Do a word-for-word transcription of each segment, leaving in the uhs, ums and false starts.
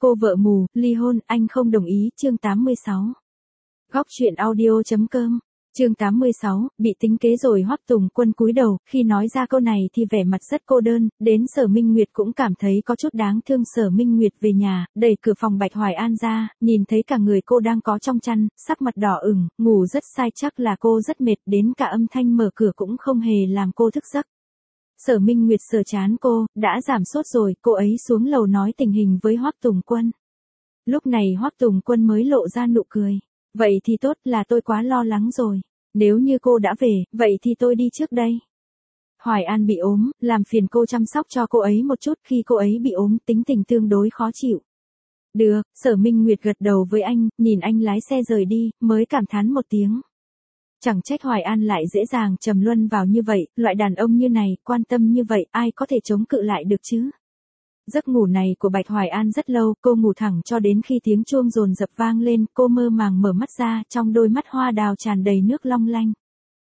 Cô vợ mù, ly hôn, anh không đồng ý, chương tám mươi sáu. Góc truyện audio chấm com. Chương tám mươi sáu, bị tính kế rồi. Hoắc Tùng Quân cúi đầu, khi nói ra câu này thì vẻ mặt rất cô đơn, đến Sở Minh Nguyệt cũng cảm thấy có chút đáng thương. Sở Minh Nguyệt về nhà, đẩy cửa phòng Bạch Hoài An ra, nhìn thấy cả người cô đang có trong chăn, sắc mặt đỏ ửng, ngủ rất sai, chắc là cô rất mệt, đến cả âm thanh mở cửa cũng không hề làm cô thức giấc. Sở Minh Nguyệt sờ trán cô, đã giảm sốt rồi, cô ấy xuống lầu nói tình hình với Hoắc Tùng Quân. Lúc này Hoắc Tùng Quân mới lộ ra nụ cười. Vậy thì tốt, là tôi quá lo lắng rồi. Nếu như cô đã về, vậy thì tôi đi trước đây. Hoài An bị ốm, làm phiền cô chăm sóc cho cô ấy một chút, khi cô ấy bị ốm tính tình tương đối khó chịu. Được, Sở Minh Nguyệt gật đầu với anh, nhìn anh lái xe rời đi, mới cảm thán một tiếng. Chẳng trách Hoài An lại dễ dàng trầm luân vào như vậy, loại đàn ông như này, quan tâm như vậy, ai có thể chống cự lại được chứ? Giấc ngủ này của Bạch Hoài An rất lâu, cô ngủ thẳng cho đến khi tiếng chuông dồn dập vang lên, cô mơ màng mở mắt ra, trong đôi mắt hoa đào tràn đầy nước long lanh.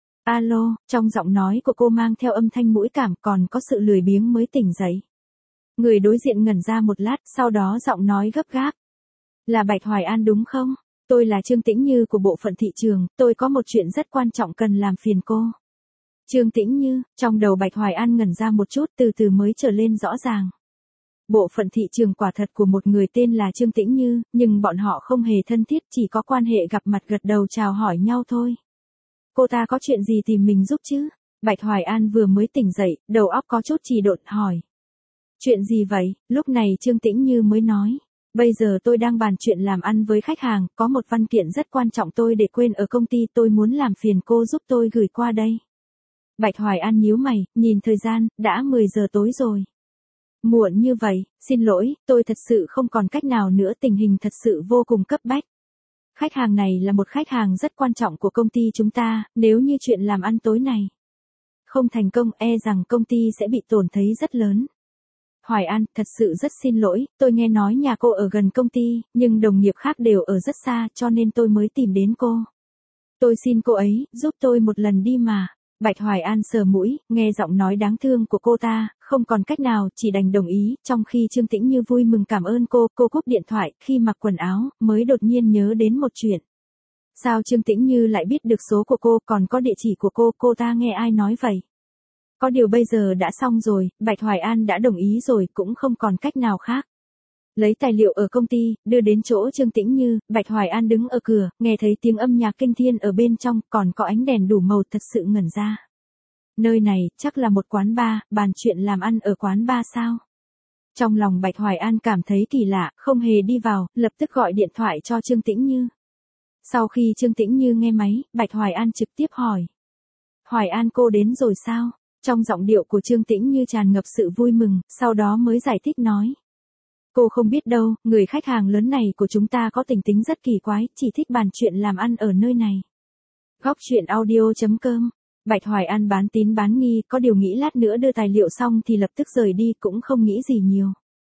Alo, trong giọng nói của cô mang theo âm thanh mũi cảm, còn có sự lười biếng mới tỉnh dậy. Người đối diện ngẩn ra một lát, sau đó giọng nói gấp gáp. Là Bạch Hoài An đúng không? Tôi là Trương Tĩnh Như của bộ phận thị trường, tôi có một chuyện rất quan trọng cần làm phiền cô. Trương Tĩnh Như, trong đầu Bạch Hoài An ngẩn ra một chút, từ từ mới trở lên rõ ràng. Bộ phận thị trường quả thật của một người tên là Trương Tĩnh Như, nhưng bọn họ không hề thân thiết, chỉ có quan hệ gặp mặt gật đầu chào hỏi nhau thôi. Cô ta có chuyện gì tìm mình giúp chứ? Bạch Hoài An vừa mới tỉnh dậy, đầu óc có chút trì độn hỏi. Chuyện gì vậy? Lúc này Trương Tĩnh Như mới nói. Bây giờ tôi đang bàn chuyện làm ăn với khách hàng, có một văn kiện rất quan trọng tôi để quên ở công ty, tôi muốn làm phiền cô giúp tôi gửi qua đây. Bạch Hoài An nhíu mày, nhìn thời gian, đã mười giờ tối rồi. Muộn như vậy, xin lỗi, tôi thật sự không còn cách nào nữa, tình hình thật sự vô cùng cấp bách. Khách hàng này là một khách hàng rất quan trọng của công ty chúng ta, nếu như chuyện làm ăn tối này không thành công, e rằng công ty sẽ bị tổn thấy rất lớn. Hoài An, thật sự rất xin lỗi, tôi nghe nói nhà cô ở gần công ty, nhưng đồng nghiệp khác đều ở rất xa, cho nên tôi mới tìm đến cô. Tôi xin cô ấy, giúp tôi một lần đi mà. Bạch Hoài An sờ mũi, nghe giọng nói đáng thương của cô ta, không còn cách nào, chỉ đành đồng ý, trong khi Trương Tĩnh Như vui mừng cảm ơn cô, cô cúp điện thoại, khi mặc quần áo, mới đột nhiên nhớ đến một chuyện. Sao Trương Tĩnh Như lại biết được số của cô, còn có địa chỉ của cô, cô ta nghe ai nói vậy? Có điều bây giờ đã xong rồi, Bạch Hoài An đã đồng ý rồi, cũng không còn cách nào khác. Lấy tài liệu ở công ty, đưa đến chỗ Trương Tĩnh Như, Bạch Hoài An đứng ở cửa, nghe thấy tiếng âm nhạc kinh thiên ở bên trong, còn có ánh đèn đủ màu, thật sự ngẩn ra. Nơi này, chắc là một quán bar, bàn chuyện làm ăn ở quán bar sao? Trong lòng Bạch Hoài An cảm thấy kỳ lạ, không hề đi vào, lập tức gọi điện thoại cho Trương Tĩnh Như. Sau khi Trương Tĩnh Như nghe máy, Bạch Hoài An trực tiếp hỏi. Hoài An cô đến rồi sao? Trong giọng điệu của Trương Tĩnh Như tràn ngập sự vui mừng, sau đó mới giải thích nói. Cô không biết đâu, người khách hàng lớn này của chúng ta có tình tính rất kỳ quái, chỉ thích bàn chuyện làm ăn ở nơi này. Góc truyện audio chấm com. Bạch Hoài An bán tín bán nghi, có điều nghĩ lát nữa đưa tài liệu xong thì lập tức rời đi, cũng không nghĩ gì nhiều.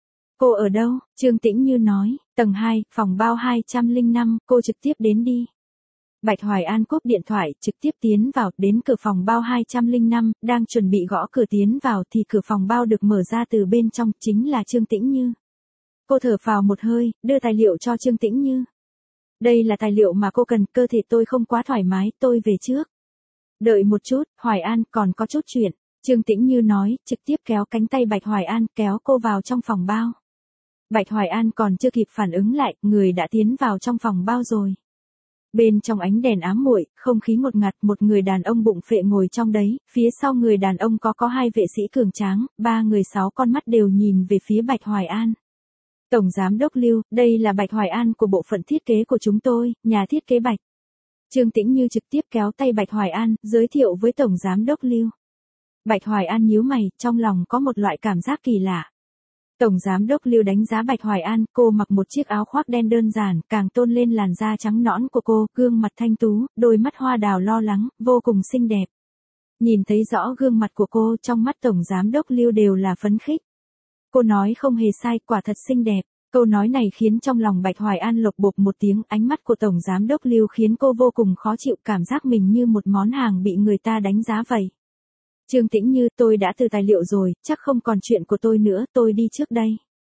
Cô ở đâu? Trương Tĩnh Như nói, tầng hai, phòng bao hai trăm lẻ năm, cô trực tiếp đến đi. Bạch Hoài An cúp điện thoại, trực tiếp tiến vào, đến cửa phòng bao hai trăm lẻ năm, đang chuẩn bị gõ cửa tiến vào thì cửa phòng bao được mở ra từ bên trong, chính là Trương Tĩnh Như. Cô thở phào một hơi, đưa tài liệu cho Trương Tĩnh Như. Đây là tài liệu mà cô cần, cơ thể tôi không quá thoải mái, tôi về trước. Đợi một chút, Hoài An, còn có chút chuyện. Trương Tĩnh Như nói, trực tiếp kéo cánh tay Bạch Hoài An, kéo cô vào trong phòng bao. Bạch Hoài An còn chưa kịp phản ứng lại, người đã tiến vào trong phòng bao rồi. Bên trong ánh đèn ám muội, không khí ngột ngạt, một người đàn ông bụng phệ ngồi trong đấy, phía sau người đàn ông có có hai vệ sĩ cường tráng, ba người sáu con mắt đều nhìn về phía Bạch Hoài An. Tổng Giám đốc Lưu, đây là Bạch Hoài An của bộ phận thiết kế của chúng tôi, nhà thiết kế Bạch. Trương Tĩnh Như trực tiếp kéo tay Bạch Hoài An, giới thiệu với Tổng Giám đốc Lưu. Bạch Hoài An nhíu mày, trong lòng có một loại cảm giác kỳ lạ. Tổng Giám đốc Lưu đánh giá Bạch Hoài An, cô mặc một chiếc áo khoác đen đơn giản, càng tôn lên làn da trắng nõn của cô, gương mặt thanh tú, đôi mắt hoa đào lo lắng, vô cùng xinh đẹp. Nhìn thấy rõ gương mặt của cô, trong mắt Tổng Giám đốc Lưu đều là phấn khích. Cô nói không hề sai, quả thật xinh đẹp. Câu nói này khiến trong lòng Bạch Hoài An lộc bộp một tiếng, ánh mắt của Tổng Giám đốc Lưu khiến cô vô cùng khó chịu, cảm giác mình như một món hàng bị người ta đánh giá vậy. Trương Tĩnh Như, tôi đã từ tài liệu rồi, chắc không còn chuyện của tôi nữa, tôi đi trước đây.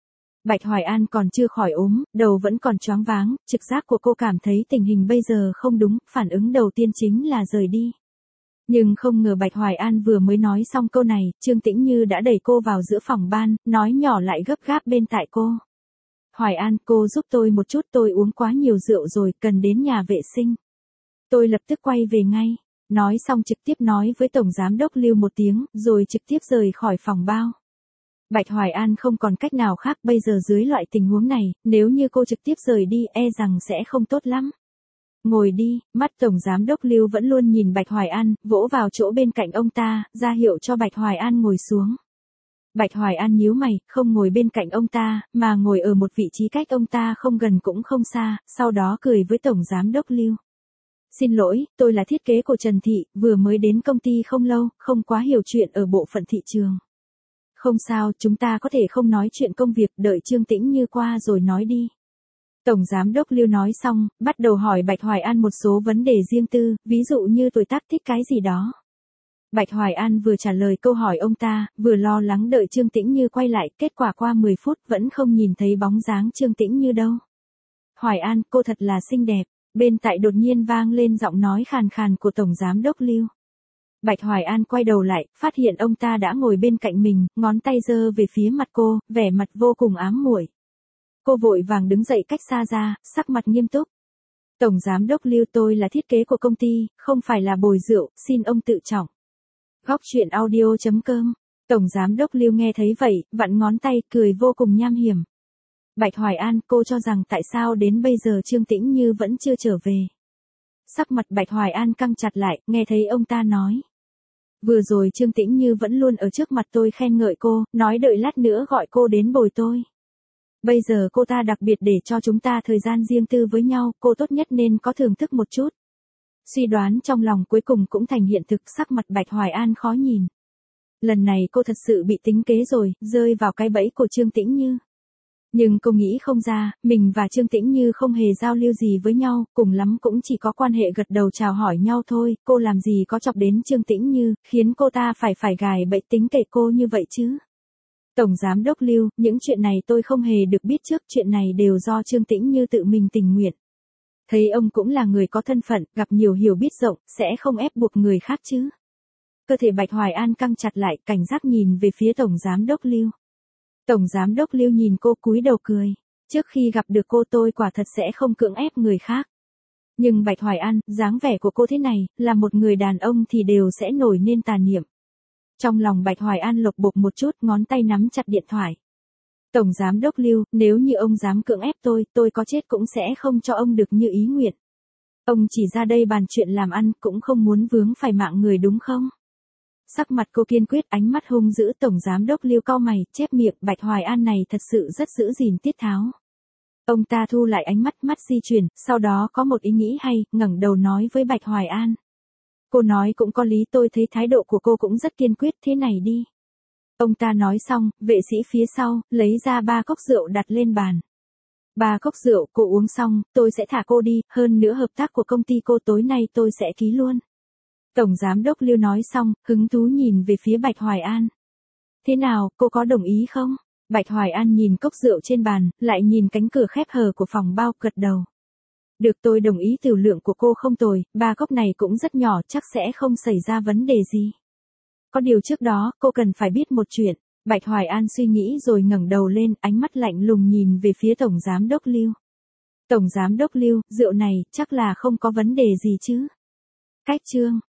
Bạch Hoài An còn chưa khỏi ốm, đầu vẫn còn choáng váng, trực giác của cô cảm thấy tình hình bây giờ không đúng, phản ứng đầu tiên chính là rời đi. Nhưng không ngờ Bạch Hoài An vừa mới nói xong câu này, Trương Tĩnh Như đã đẩy cô vào giữa phòng ban, nói nhỏ lại gấp gáp bên tai cô. Hoài An, cô giúp tôi một chút, tôi uống quá nhiều rượu rồi, cần đến nhà vệ sinh. Tôi lập tức quay về ngay. Nói xong trực tiếp nói với Tổng Giám đốc Lưu một tiếng, rồi trực tiếp rời khỏi phòng bao. Bạch Hoài An không còn cách nào khác bây giờ dưới loại tình huống này, nếu như cô trực tiếp rời đi e rằng sẽ không tốt lắm. Ngồi đi, mắt Tổng Giám đốc Lưu vẫn luôn nhìn Bạch Hoài An, vỗ vào chỗ bên cạnh ông ta, ra hiệu cho Bạch Hoài An ngồi xuống. Bạch Hoài An nhíu mày, không ngồi bên cạnh ông ta, mà ngồi ở một vị trí cách ông ta không gần cũng không xa, sau đó cười với Tổng Giám đốc Lưu. Xin lỗi, tôi là thiết kế của Trần Thị, vừa mới đến công ty không lâu, không quá hiểu chuyện ở bộ phận thị trường. Không sao, chúng ta có thể không nói chuyện công việc, đợi Trương Tĩnh Như qua rồi nói đi. Tổng Giám đốc Lưu nói xong, bắt đầu hỏi Bạch Hoài An một số vấn đề riêng tư, ví dụ như tuổi tác thích cái gì đó. Bạch Hoài An vừa trả lời câu hỏi ông ta, vừa lo lắng đợi Trương Tĩnh Như quay lại, kết quả qua mười phút vẫn không nhìn thấy bóng dáng Trương Tĩnh Như đâu. Hoài An, cô thật là xinh đẹp. Bên tại đột nhiên vang lên giọng nói khàn khàn của Tổng Giám đốc Lưu. Bạch Hoài An quay đầu lại, phát hiện ông ta đã ngồi bên cạnh mình, ngón tay giơ về phía mặt cô, vẻ mặt vô cùng ám muội. Cô vội vàng đứng dậy cách xa ra, sắc mặt nghiêm túc. Tổng Giám đốc Lưu, tôi là thiết kế của công ty, không phải là bồi rượu, xin ông tự trọng. Góc truyện audio chấm com. Tổng Giám đốc Lưu nghe thấy vậy, vặn ngón tay, cười vô cùng nham hiểm. Bạch Hoài An, cô cho rằng tại sao đến bây giờ Trương Tĩnh Như vẫn chưa trở về. Sắc mặt Bạch Hoài An căng chặt lại, nghe thấy ông ta nói. Vừa rồi Trương Tĩnh Như vẫn luôn ở trước mặt tôi khen ngợi cô, nói đợi lát nữa gọi cô đến bồi tôi. Bây giờ cô ta đặc biệt để cho chúng ta thời gian riêng tư với nhau, cô tốt nhất nên có thưởng thức một chút. Suy đoán trong lòng cuối cùng cũng thành hiện thực, sắc mặt Bạch Hoài An khó nhìn. Lần này cô thật sự bị tính kế rồi, rơi vào cái bẫy của Trương Tĩnh Như. Nhưng cô nghĩ không ra, mình và Trương Tĩnh Như không hề giao lưu gì với nhau, cùng lắm cũng chỉ có quan hệ gật đầu chào hỏi nhau thôi, cô làm gì có chọc đến Trương Tĩnh Như, khiến cô ta phải phải gài bẫy tính kể cô như vậy chứ. Tổng Giám đốc Lưu, những chuyện này tôi không hề được biết trước, chuyện này đều do Trương Tĩnh Như tự mình tình nguyện. Thấy ông cũng là người có thân phận, gặp nhiều hiểu biết rộng, sẽ không ép buộc người khác chứ. Cơ thể Bạch Hoài An căng chặt lại, cảnh giác nhìn về phía Tổng Giám đốc Lưu. Tổng Giám đốc Lưu nhìn cô cúi đầu cười. Trước khi gặp được cô tôi quả thật sẽ không cưỡng ép người khác. Nhưng Bạch Hoài An, dáng vẻ của cô thế này, là một người đàn ông thì đều sẽ nổi nên tà niệm. Trong lòng Bạch Hoài An lục bục một chút, ngón tay nắm chặt điện thoại. Tổng Giám đốc Lưu, nếu như ông dám cưỡng ép tôi, tôi có chết cũng sẽ không cho ông được như ý nguyện. Ông chỉ ra đây bàn chuyện làm ăn, cũng không muốn vướng phải mạng người đúng không? Sắc mặt cô kiên quyết, ánh mắt hung dữ. Tổng Giám đốc Lưu cau mày, chép miệng, Bạch Hoài An này thật sự rất giữ gìn tiết tháo. Ông ta thu lại ánh mắt, mắt di chuyển, sau đó có một ý nghĩ hay, ngẩng đầu nói với Bạch Hoài An. Cô nói cũng có lý, tôi thấy thái độ của cô cũng rất kiên quyết, thế này đi. Ông ta nói xong, vệ sĩ phía sau, lấy ra ba cốc rượu đặt lên bàn. Ba cốc rượu, cô uống xong, tôi sẽ thả cô đi, hơn nữa hợp tác của công ty cô tối nay tôi sẽ ký luôn. Tổng Giám đốc Lưu nói xong, hứng thú nhìn về phía Bạch Hoài An. Thế nào, cô có đồng ý không? Bạch Hoài An nhìn cốc rượu trên bàn, lại nhìn cánh cửa khép hờ của phòng bao, gật đầu. Được, tôi đồng ý, tiểu lượng của cô không tồi, ba cốc này cũng rất nhỏ, chắc sẽ không xảy ra vấn đề gì. Có điều trước đó, cô cần phải biết một chuyện. Bạch Hoài An suy nghĩ rồi ngẩng đầu lên, ánh mắt lạnh lùng nhìn về phía Tổng Giám đốc Lưu. Tổng Giám đốc Lưu, rượu này, chắc là không có vấn đề gì chứ? Cách chương